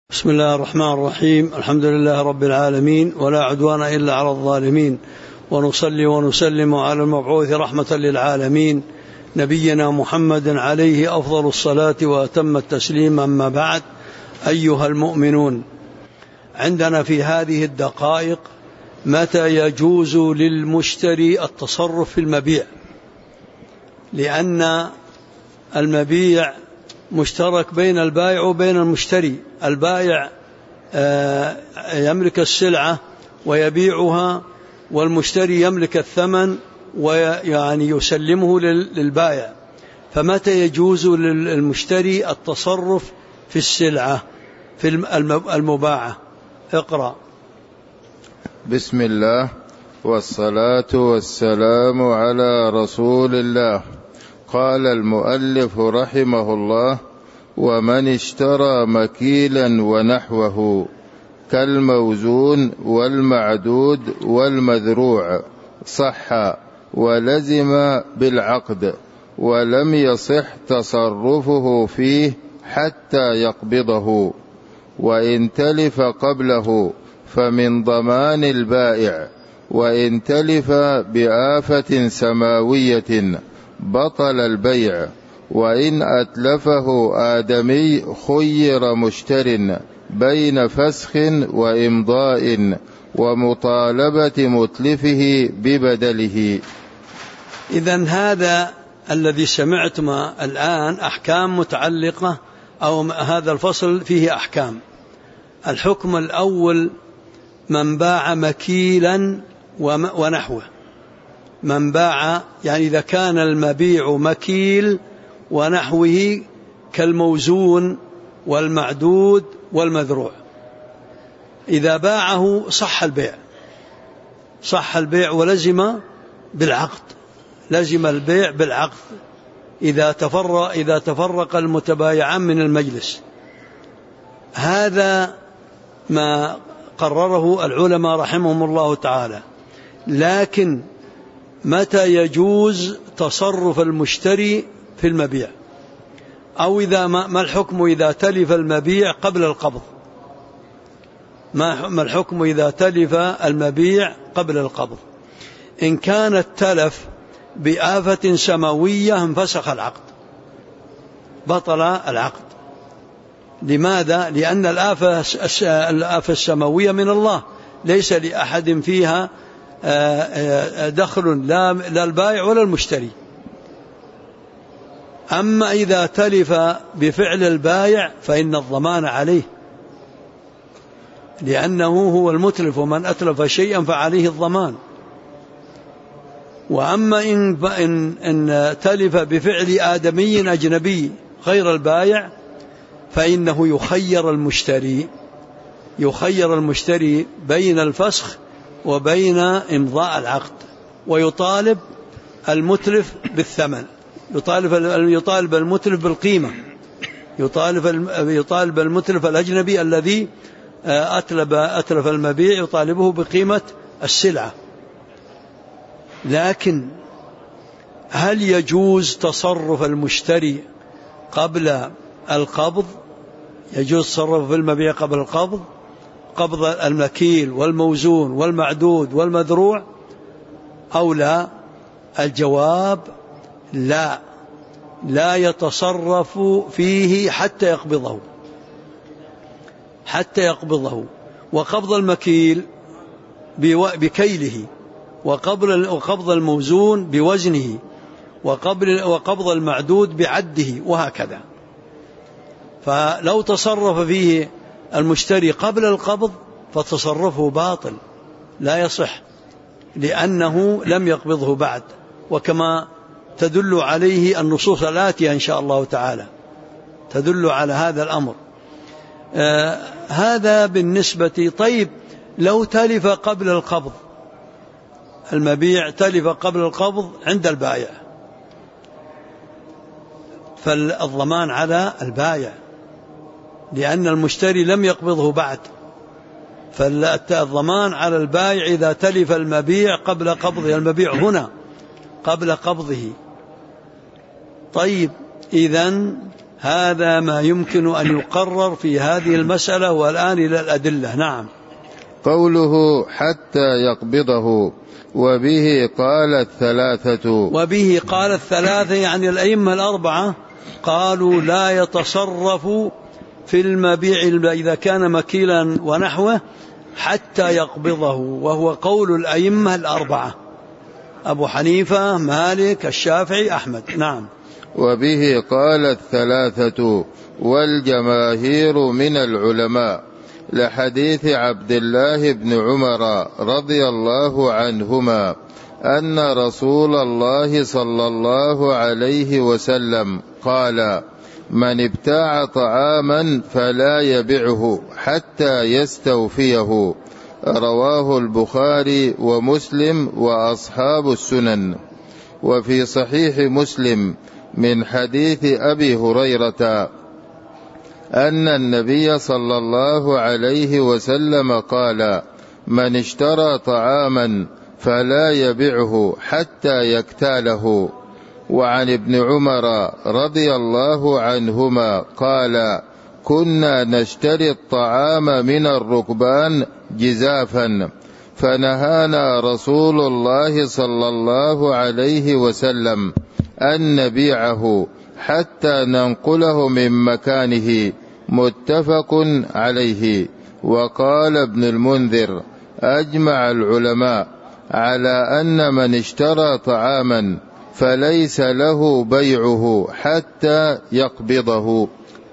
بسم الله الرحمن الرحيم. الحمد لله رب العالمين، ولا عدوان إلا على الظالمين، ونصلي ونسلم على المبعوث رحمة للعالمين نبينا محمد عليه أفضل الصلاة وأتم التسليم. أما بعد، أيها المؤمنون، عندنا في هذه الدقائق متى يجوز للمشتري التصرف في المبيع، لأن المبيع مشترك بين البائع وبين المشتري. البائع يملك السلعة ويبيعها، والمشتري يملك الثمن ويعني يسلمه للبائع. فمتى يجوز للمشتري التصرف في السلعة في المباعة؟ اقرأ. بسم الله والصلاة والسلام على رسول الله. قال المؤلف رحمه الله: ومن اشترى مكيلا ونحوه كالموزون والمعدود والمذروع صح ولزم بالعقد، ولم يصح تصرفه فيه حتى يقبضه، وإن تلف قبله فمن ضمان البائع، وإن تلف بآفة سماوية بطل البيع، وإن أتلفه آدمي خير مشتر بين فسخ وإمضاء ومطالبة متلفه ببدله. إذن هذا الذي سمعتم الآن أحكام متعلقة، أو هذا الفصل فيه أحكام. الحكم الأول: من باع مكيلا ونحوه. من باع يعني إذا كان المبيع مكيل ونحوه كالموزون والمعدود والمذروع، إذا باعه صح البيع ولزم بالعقد، لزم البيع بالعقد إذا تفرق المتبايعان من المجلس. هذا ما قرره العلماء رحمهم الله تعالى. لكن متى يجوز تصرف المشتري في المبيع؟ أو ما الحكم إذا تلف المبيع قبل القبض؟ ما الحكم إذا تلف المبيع قبل القبض؟ إن كان التلف بآفة سماوية انفسخ العقد، بطل العقد. لماذا؟ لأن الآفة السماوية من الله، ليس لأحد فيها دخل، لا البائع ولا المشتري. أما إذا تلف بفعل البائع فإن الضمان عليه، لأنه هو المتلف، ومن أتلف شيئا فعليه الضمان. وأما إن تلف بفعل آدمي أجنبي غير البائع فإنه يخير المشتري بين الفسخ وبين إمضاء العقد، ويطالب المتلف بالثمن، يطالب المتلف بالقيمة، يطالب المتلف الأجنبي الذي أتلف المبيع، يطالبه بقيمة السلعة. لكن هل يجوز تصرف المشتري قبل القبض؟ يجوز تصرف في المبيع قبل القبض، قبض المكيل والموزون والمعدود والمذروع، أو لا؟ الجواب: لا يتصرف فيه حتى يقبضه. وقبض المكيل بكيله، وقبض الموزون بوزنه، وقبض المعدود بعده، وهكذا. فلو تصرف فيه المشتري قبل القبض فتصرفه باطل، لا يصح، لأنه لم يقبضه بعد، وكما تدل عليه النصوص الآتية إن شاء الله تعالى تدل على هذا الأمر. هذا بالنسبة. طيب، لو تلف قبل القبض، المبيع تلف قبل القبض عند البائع، فالضمان على البائع، لأن المشتري لم يقبضه بعد، فالضمان على البائع إذا تلف المبيع قبل قبضه، المبيع هنا قبل قبضه. طيب، إذن هذا ما يمكن أن يقرر في هذه المسألة. والآن إلى الأدلة. نعم. قوله حتى يقبضه وبه قال الثلاثة. وبه قال الثلاثة يعني الأئمة الأربعة قالوا لا يتصرف في المبيع إذا كان مكيلا ونحوه حتى يقبضه، وهو قول الأئمة الأربعة: أبو حنيفة، مالك، الشافعي، أحمد. نعم. وبه قال الثلاثة والجماهير من العلماء، لحديث عبد الله بن عمر رضي الله عنهما أن رسول الله صلى الله عليه وسلم قال: من ابتاع طعاما فلا يبعه حتى يستوفيه. رواه البخاري ومسلم وأصحاب السنن. وفي صحيح مسلم من حديث أبي هريرة أن النبي صلى الله عليه وسلم قال: من اشترى طعاما فلا يبعه حتى يكتاله. وعن ابن عمر رضي الله عنهما قال: كنا نشتري الطعام من الركبان جزافا، فنهانا رسول الله صلى الله عليه وسلم أن نبيعه حتى ننقله من مكانه. متفق عليه. وقال ابن المنذر: أجمع العلماء على أن من اشترى طعاما فليس له بيعه حتى يقبضه.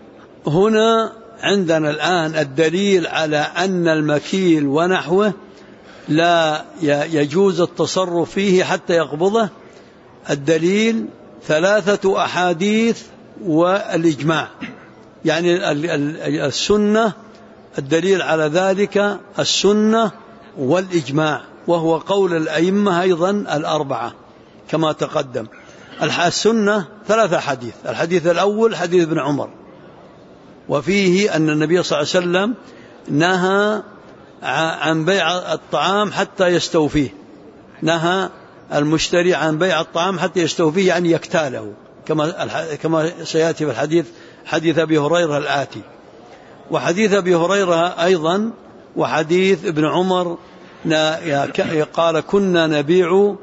هنا عندنا الآن الدليل على أن المكيل ونحوه لا يجوز التصرف فيه حتى يقبضه. الدليل 3 أحاديث والإجماع، يعني السنة. الدليل على ذلك السنة والإجماع، وهو قول الأئمة أيضا الأربعة كما تقدم. السنة 3 أحاديث. الحديث الأول حديث ابن عمر، وفيه أن النبي صلى الله عليه وسلم نهى عن بيع الطعام حتى يستوفيه. نهى المشتري عن بيع الطعام حتى يستوفيه، يعني يكتاله، كما سيأتي في الحديث، حديث أبي هريرة الآتي. وحديث أبي هريرة أيضا وحديث ابن عمر قال: كنا نبيع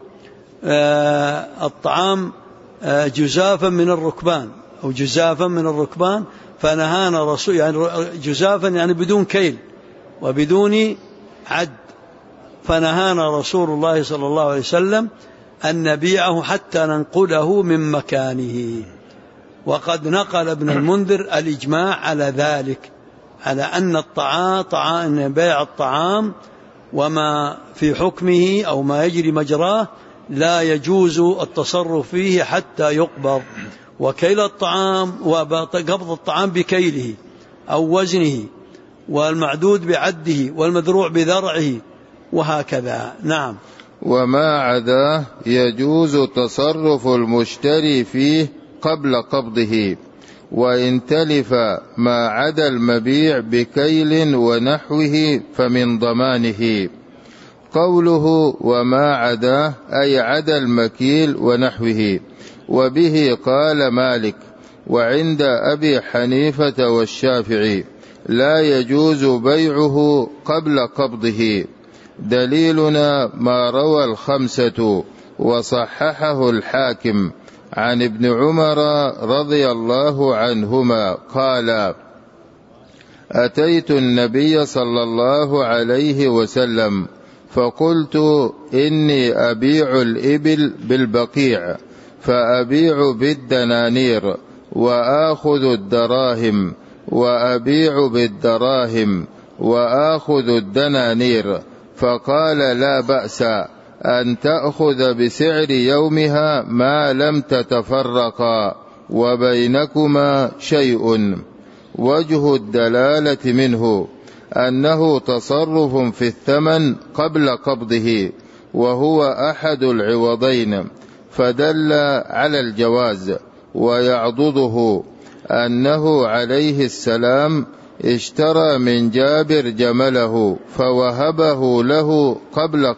الطعام جزافا من الركبان، أو جزافا من الركبان، فنهانا رسول، يعني جزافا يعني بدون كيل وبدون عد، فنهانا رسول الله صلى الله عليه وسلم أن نبيعه حتى ننقله من مكانه. وقد نقل ابن المنذر الإجماع على ذلك، على أن أن بيع الطعام وما في حكمه أو ما يجري مجراه لا يجوز التصرف فيه حتى يقبض. وكيل الطعام وقبض الطعام بكيله أو وزنه، والمعدود بعده، والمذروع بذرعه، وهكذا. نعم. وما عداه يجوز تصرف المشتري فيه قبل قبضه، وإن تلف ما عدا المبيع بكيل ونحوه فمن ضمانه. قوله وما عداه أي عدا المكيل ونحوه. وبه قال مالك وعند أبي حنيفة والشافعي لا يجوز بيعه قبل قبضه. دليلنا ما روى الخمسة وصححه الحاكم عن ابن عمر رضي الله عنهما قال: أتيت النبي صلى الله عليه وسلم فقلت إني أبيع الإبل بالبقيع، فأبيع بالدنانير وآخذ الدراهم، وأبيع بالدراهم وآخذ الدنانير. فقال: لا بأس أن تأخذ بسعر يومها ما لم تتفرقا وبينكما شيء. وجه الدلالة منه أنه تصرف في الثمن قبل قبضه، وهو أحد العوضين، فدل على الجواز. ويعضده أنه عليه السلام اشترى من جابر جمله فوهبه له قبل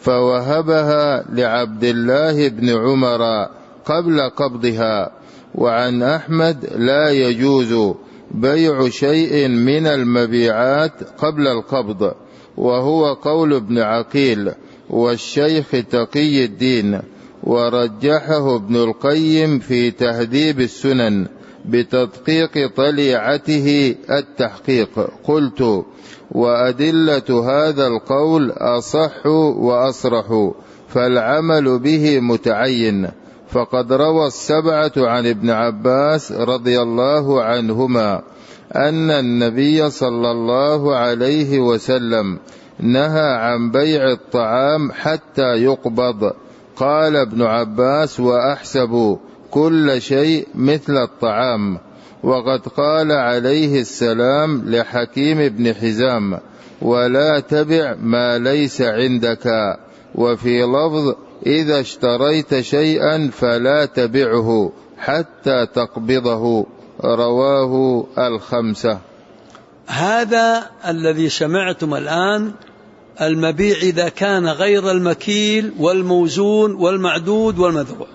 فوهبها لعبد الله بن عمر قبل قبضها. وعن أحمد لا يجوز بيع شيء من المبيعات قبل القبض، وهو قول ابن عقيل والشيخ تقي الدين، ورجحه ابن القيم في تهذيب السنن بتدقيق طليعته التحقيق. قلت: وأدلة هذا القول أصح وأصرح، فالعمل به متعين، فقد روى السبعة عن ابن عباس رضي الله عنهما أن النبي صلى الله عليه وسلم نهى عن بيع الطعام حتى يقبض. قال ابن عباس: وأحسب كل شيء مثل الطعام. وقد قال عليه السلام لحكيم بن حزام: ولا تبع ما ليس عندك. وفي لفظ: إذا اشتريت شيئا فلا تبعه حتى تقبضه. رواه الخمسة. هذا الذي سمعتم الآن المبيع إذا كان غير المكيل والموزون والمعدود والمذروع.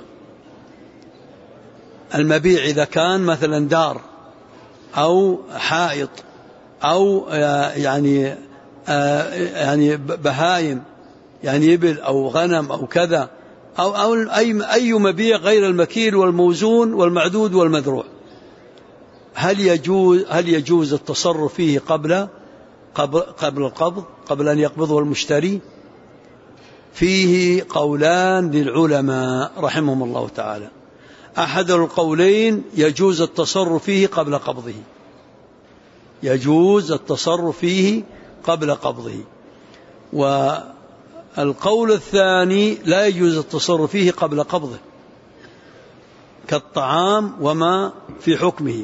المبيع إذا كان مثلا دار أو حائط أو يعني بهائم، يعني إبل أو غنم أو كذا، أو أي مبيع غير المكيل والموزون والمعدود والمذروع، هل يجوز التصرف فيه قبل القبض، قبل أن يقبضه المشتري؟ فيه قولان للعلماء رحمهم الله تعالى. أحد القولين يجوز التصرف فيه قبل قبضه، يجوز التصرف فيه قبل قبضه. والقول الثاني لا يجوز التصرف فيه قبل قبضه، كالطعام وما في حكمه.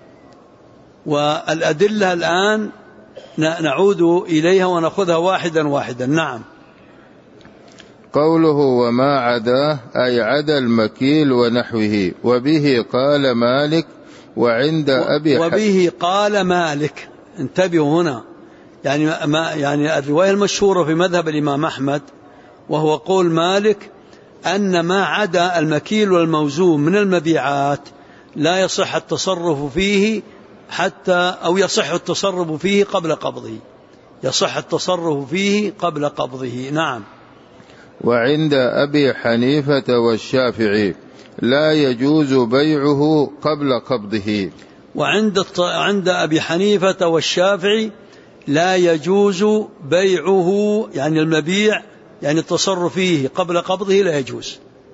والأدلة الآن نعود إليها ونأخذها واحدا واحدا. نعم. قوله: وما عداه أي عدا المكيل ونحوه. وبه قال مالك وعند أبي وبه قال مالك. انتبهوا هنا، يعني الرواية المشهورة في مذهب الإمام أحمد وهو قول مالك أن ما عدا المكيل والموزون من المبيعات لا يصح التصرف فيه أو يصح التصرف فيه قبل قبضه، يصح التصرف فيه قبل قبضه. نعم. وعند أبي حنيفة والشافعي لا يجوز بيعه قبل قبضه. وعند أبي حنيفة والشافعي لا يجوز بيعه، يعني المبيع، يعني التصرف فيه قبل قبضه لا يجوز.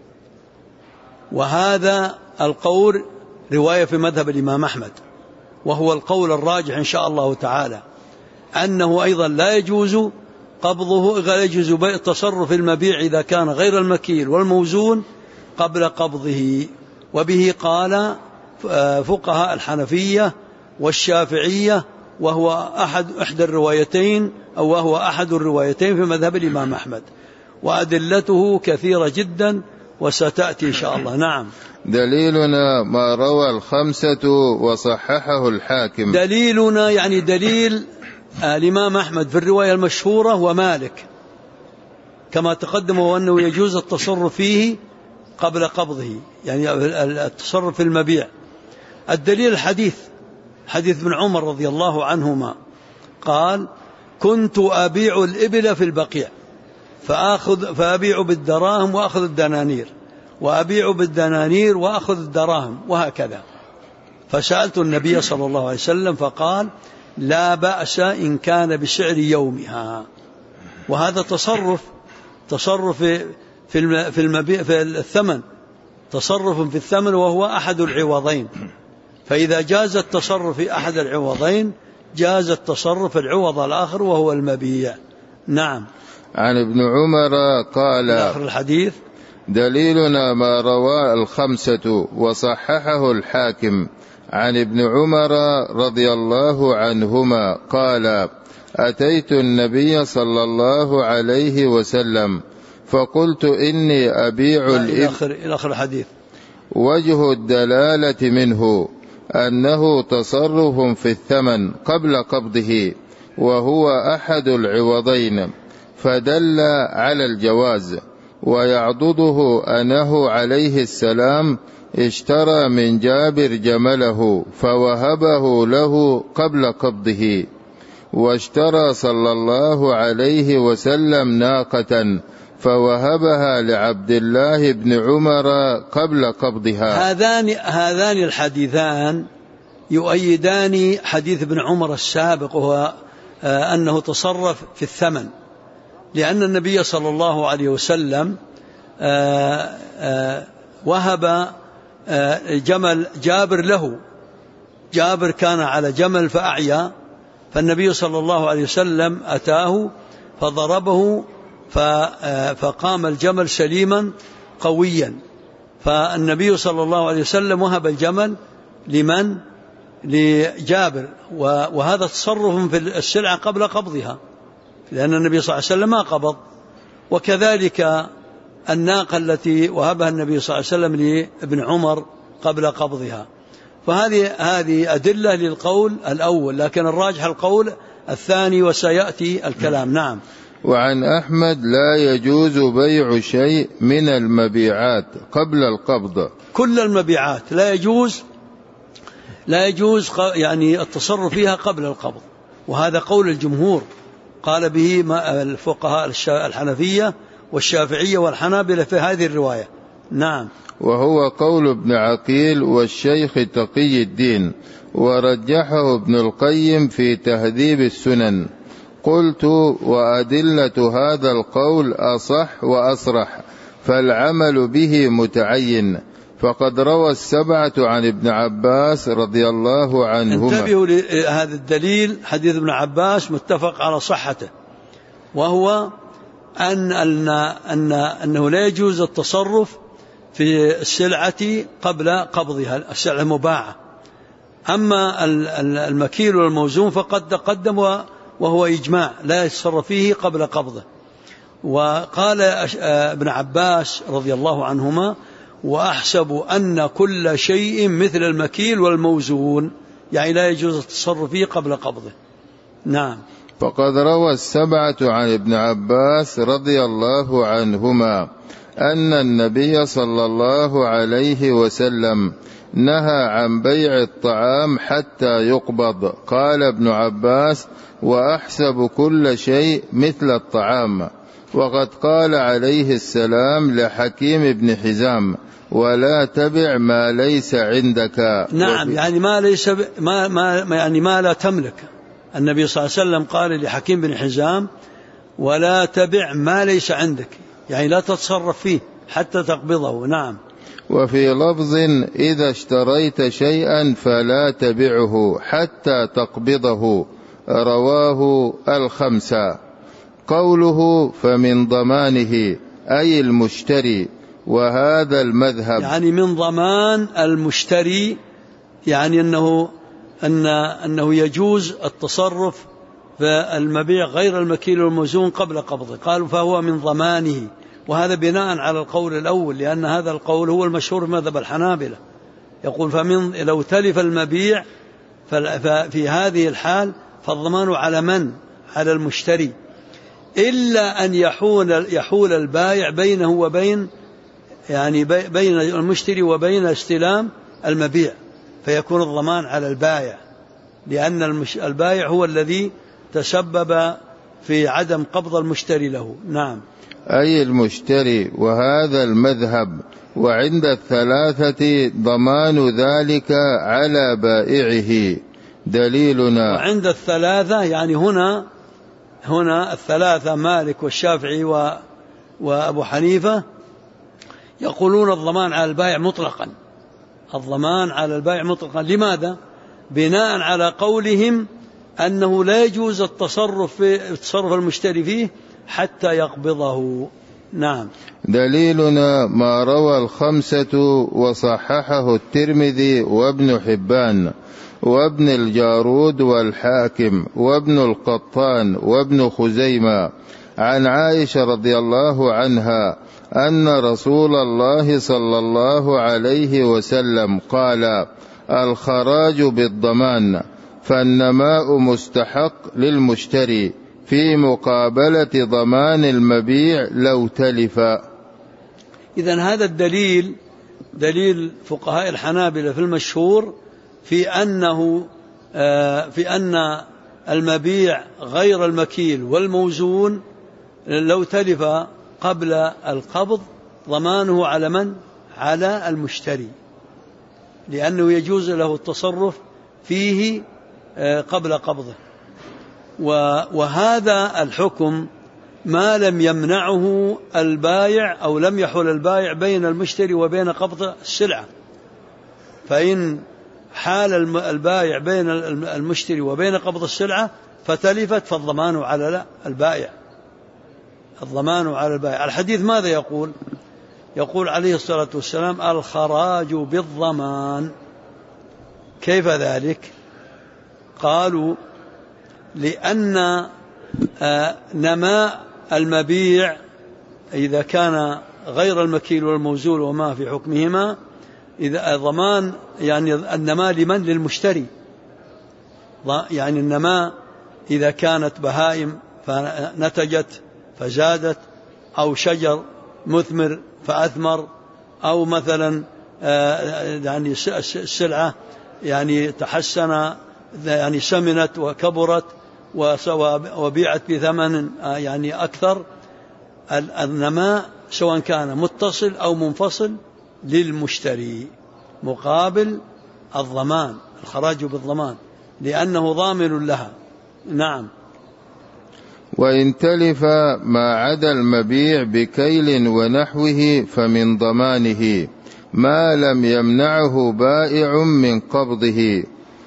وهذا القول رواية في مذهب الإمام أحمد، وهو القول الراجح إن شاء الله تعالى، أنه أيضا لا يجوز قبضه، لا يجوز التصرف المبيع إذا كان غير المكيل والموزون قبل قبضه. وبه قال فقهاء الحنفية والشافعية، وهو أحد الروايتين، أو وهو أحد الروايتين في مذهب الإمام أحمد، وأدلته كثيرة جدا وستأتي إن شاء الله. نعم. دليلنا ما روى الخمسة وصححه الحاكم. دليلنا يعني دليل الإمام أحمد في الرواية المشهورة ومالك كما تقدم، وأنه يجوز التصرف فيه قبل قبضه، يعني التصرف في المبيع. الدليل الحديث، حديث ابن عمر رضي الله عنهما قال: كنت أبيع الإبل في البقيع فأبيع بالدراهم وأخذ الدنانير، وأبيع بالدنانير وأخذ الدراهم، وهكذا. فسألت النبي صلى الله عليه وسلم فقال: لا بأس إن كان بسعر يومها. وهذا تصرف في الثمن، تصرف في الثمن، وهو أحد العوضين. فإذا جاز التصرف في أحد العوضين جاز التصرف في العوض الآخر وهو المبيع. نعم. عن ابن عمر قال: آخر الحديث. دليلنا ما رواه الخمسة وصححه الحاكم عن ابن عمر رضي الله عنهما قال: أتيت النبي صلى الله عليه وسلم فقلت إني أبيع الإبل. إلى آخر الحديث. وجه الدلالة منه أنه تصرف في الثمن قبل قبضه، وهو أحد العوضين، فدل على الجواز. ويعضده أنه عليه السلام اشترى من جابر جمله فوهبه له قبل قبضه، واشترى صلى الله عليه وسلم ناقة فوهبها لعبد الله بن عمر قبل قبضها. هذان الحديثان يؤيدان حديث ابن عمر السابق، وهو أنه تصرف في الثمن، لأن النبي صلى الله عليه وسلم وهب جمل جابر له. جابر كان على جمل فأعيا، فالنبي صلى الله عليه وسلم أتاه فضربه فقام الجمل سليما قويا، فالنبي صلى الله عليه وسلم وهب الجمل لمن؟ لجابر. وهذا تصرف في السلعة قبل قبضها، لأن النبي صلى الله عليه وسلم ما قبض. وكذلك الناقة التي وهبها النبي صلى الله عليه وسلم لابن عمر قبل قبضها. فهذه أدلة للقول الأول، لكن الراجح القول الثاني وسيأتي الكلام. نعم. وعن أحمد لا يجوز بيع شيء من المبيعات قبل القبض. كل المبيعات لا يجوز يعني التصرف فيها قبل القبض، وهذا قول الجمهور، قال به الفقهاء الحنفية والشافعية والحنابلة في هذه الرواية. نعم. وهو قول ابن عقيل والشيخ تقي الدين، ورجحه ابن القيم في تهذيب السنن. قلت: وأدلة هذا القول أصح وأصرح، فالعمل به متعين، فقد روى السبعة عن ابن عباس رضي الله عنهما. انتبهوا لهذا الدليل، حديث ابن عباس متفق على صحته، وهو أنه لا يجوز التصرف في السلعة قبل قبضها، السلعة المباعة. أما المكيل والموزون فقد تقدم وهو إجماع لا يتصرف فيه قبل قبضه. وقال ابن عباس رضي الله عنهما: وأحسب أن كل شيء مثل المكيل والموزون، يعني لا يجوز التصرف فيه قبل قبضه. نعم. فقد روى السبعة عن ابن عباس رضي الله عنهما أن النبي صلى الله عليه وسلم نهى عن بيع الطعام حتى يقبض. قال ابن عباس: وأحسب كل شيء مثل الطعام. وقد قال عليه السلام لحكيم بن حزام: ولا تبع ما ليس عندك. نعم، يعني ما ليس يعني ما لا تملك. النبي صلى الله عليه وسلم قال لحكيم بن حزام: ولا تبع ما ليس عندك، يعني لا تتصرف فيه حتى تقبضه. نعم. وفي لفظ: إذا اشتريت شيئا فلا تبعه حتى تقبضه. رواه الخمسة. قوله: فمن ضمانه أي المشتري، وهذا المذهب، يعني من ضمان المشتري، يعني أنه يجوز التصرف في المبيع غير المكيل والموزون قبل قبضه. قالوا فهو من ضمانه، وهذا بناء على القول الأول، لأن هذا القول هو المشهور في مذهب الحنابلة، يقول لو تلف المبيع ففي هذه الحال فالضمان على من؟ على المشتري، إلا أن يحول البائع بينه وبين، يعني بين المشتري وبين استلام المبيع، فيكون الضمان على البائع، لأن البائع هو الذي تسبب في عدم قبض المشتري له. نعم. أي المشتري، وهذا المذهب. وعند الثلاثة ضمان ذلك على بائعه. دليلنا. وعند الثلاثة يعني هنا الثلاثة مالك والشافعي وأبو حنيفة يقولون الضمان على البائع مطلقا، الضمان على البائع مطلقا. لماذا؟ بناء على قولهم أنه لا يجوز التصرف المشتري فيه حتى يقبضه. نعم. دليلنا ما روى الخمسة وصححه الترمذي وابن حبان وابن الجارود والحاكم وابن القطان وابن خزيمة عن عائشة رضي الله عنها أن رسول الله صلى الله عليه وسلم قال: الخراج بالضمان، فالنماء مستحق للمشتري في مقابلة ضمان المبيع لو تلف. إذن هذا الدليل دليل فقهاء الحنابلة في المشهور في أن المبيع غير المكيل والموزون لو تلف قبل القبض ضمانه على من؟ على المشتري، لأنه يجوز له التصرف فيه قبل قبضه. وهذا الحكم ما لم يمنعه البائع أو لم يحل البائع بين المشتري وبين قبض السلعة. فإن حال البائع بين المشتري وبين قبض السلعة فتلفت فالضمان على البائع، الضمان على البائع. الحديث ماذا يقول؟ يقول عليه الصلاة والسلام: الخراج بالضمان. كيف ذلك؟ قالوا: لأن نماء المبيع إذا كان غير المكيل والموزون وما في حكمهما، إذا الضمان يعني النماء لمن؟ للمشتري. يعني النماء إذا كانت بهائم فنتجت فزادت، أو شجر مثمر فأثمر، أو مثلا يعني السلعة يعني تحسن يعني سمنت وكبرت وبيعت بثمن يعني أكثر، النماء سواء كان متصل أو منفصل للمشتري مقابل الضمان، الخراج بالضمان، لأنه ضامن لها. نعم. وإن تلف ما عدا المبيع بكيل ونحوه فمن ضمانه ما لم يمنعه بائع من قبضه،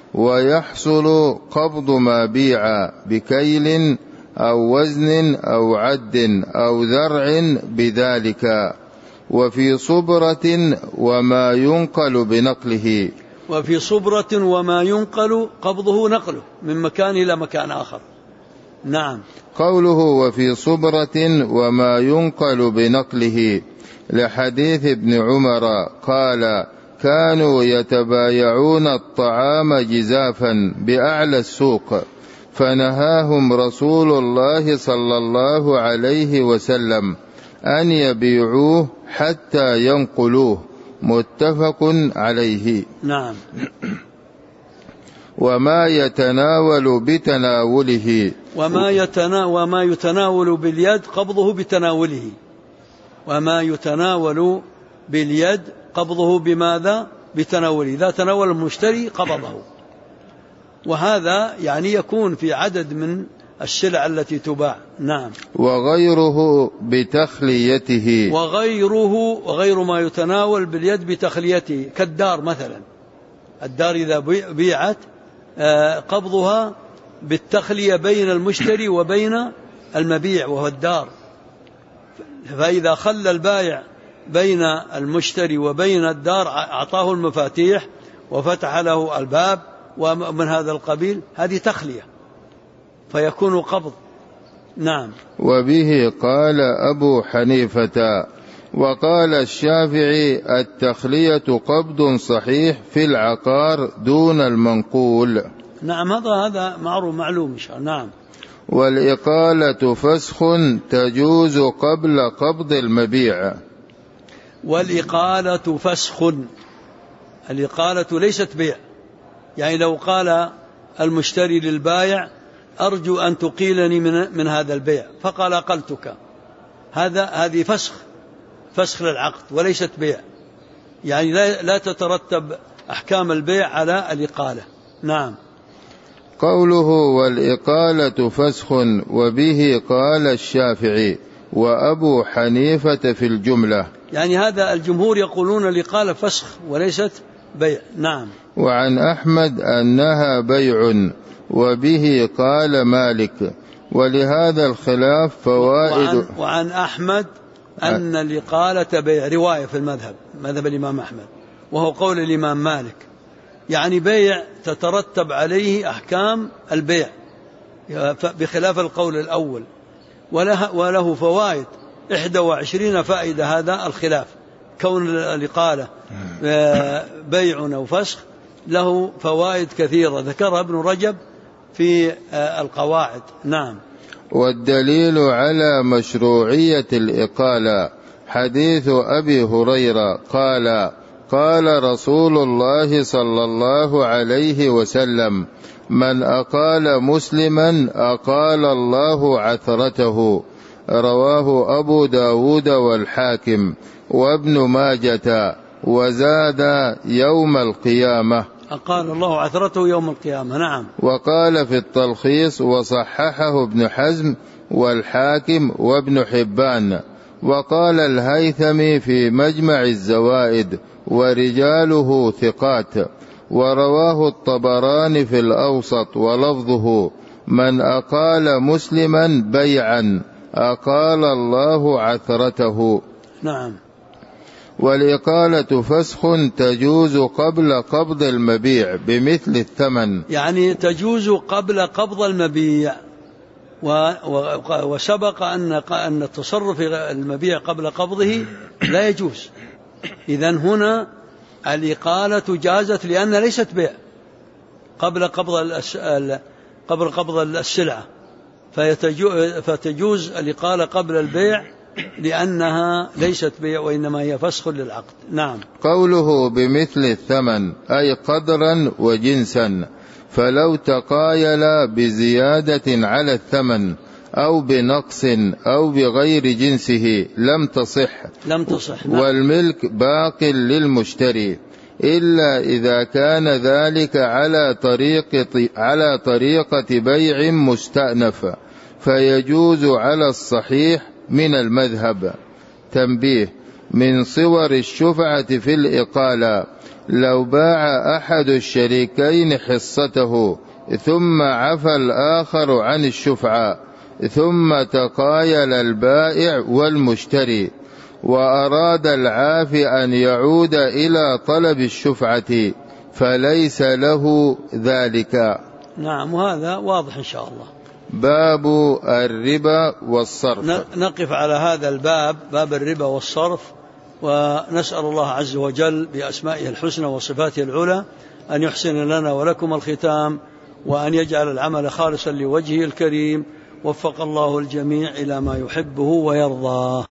ويحصل قبض ما بيع بكيل أو وزن أو عد أو ذرع بذلك، وفي صبرة وما ينقل بنقله. وفي صبرة وما ينقل قبضه نقله من مكان إلى مكان آخر. نعم. قوله وفي صبرة وما ينقل بنقله لحديث ابن عمر قال: كانوا يتبايعون الطعام جزافا بأعلى السوق فنهاهم رسول الله صلى الله عليه وسلم أن يبيعوه حتى ينقلوه، متفق عليه. نعم. وما يتناول بتناوله، وما يتناول باليد قبضه بتناوله، وما يتناول باليد قبضه بماذا؟ بتناوله. إذا تناول المشتري قبضه، وهذا يعني يكون في عدد من السلع التي تباع. نعم. وغيره بتخليته، وغير ما يتناول باليد بتخليته، كالدار مثلا. الدار إذا بيعت قبضها بالتخلية بين المشتري وبين المبيع وهو الدار، فإذا خلى البائع بين المشتري وبين الدار أعطاه المفاتيح وفتح له الباب ومن هذا القبيل، هذه تخلية فيكون قبض. نعم. وبه قال أبو حنيفة. وقال الشافعي: التخلية قبض صحيح في العقار دون المنقول. نعم، هذا معروف معلوم إن شاء الله. نعم. والإقالة فسخ تجوز قبل قبض المبيع. والإقالة فسخ، الإقالة ليست بيع. يعني لو قال المشتري للبائع: أرجو أن تقيلني من هذا البيع، فقال: أقلتك، هذه فسخ للعقد وليست بيع. يعني لا تترتب أحكام البيع على الإقالة. نعم. قوله والإقالة فسخ وبه قال الشافعي وأبو حنيفة في الجملة، يعني هذا الجمهور يقولون الإقالة فسخ وليست بيع. نعم. وعن أحمد أنها بيع وبه قال مالك، ولهذا الخلاف فوائد. وعن أحمد أن الإقالة بيع، رواية في مذهب الإمام أحمد، وهو قول الإمام مالك، يعني بيع تترتب عليه أحكام البيع بخلاف القول الأول، وله فوائد 21 فائدة. هذا الخلاف، كون الإقالة بيع أو فسخ، له فوائد كثيرة ذكرها ابن رجب في القواعد. نعم. والدليل على مشروعية الإقالة حديث أبي هريرة قال: قال رسول الله صلى الله عليه وسلم: من أقال مسلما أقال الله عثرته. رواه أبو داود والحاكم وابن ماجة، وزاد يوم القيامة. أقال الله عثرته يوم القيامة. نعم. وقال في التلخيص: وصححه ابن حزم والحاكم وابن حبان. وقال الهيثمي في مجمع الزوائد: ورجاله ثقات. ورواه الطبراني في الأوسط ولفظه: من أقال مسلما بيعا أقال الله عثرته. نعم. والإقالة فسخ تجوز قبل قبض المبيع بمثل الثمن، يعني تجوز قبل قبض المبيع، وسبق أن التصرف المبيع قبل قبضه لا يجوز. إذن هنا الإقالة جازت لأن ليست بيع قبل قبض السلعة، فتجوز الإقالة قبل البيع لأنها ليست بيع وإنما هي فسخ للعقد. نعم. قوله بمثل الثمن أي قدرا وجنسا، فلو تقايل بزيادة على الثمن أو بنقص أو بغير جنسه لم تصح. نعم. والملك باق للمشتري، إلا إذا كان ذلك على طريقة بيع مستأنف، فيجوز على الصحيح من المذهب. تنبيه: من صور الشفعة في الإقالة لو باع أحد الشريكين حصته ثم عفى الآخر عن الشفعة، ثم تقايل البائع والمشتري وأراد العافي أن يعود إلى طلب الشفعة، فليس له ذلك. نعم، وهذا واضح إن شاء الله. باب الربا والصرف. نقف على هذا الباب، باب الربا والصرف، ونسأل الله عز وجل بأسمائه الحسنى وصفاته العلى أن يحسن لنا ولكم الختام، وأن يجعل العمل خالصا لوجهه الكريم. وفق الله الجميع إلى ما يحبه ويرضاه.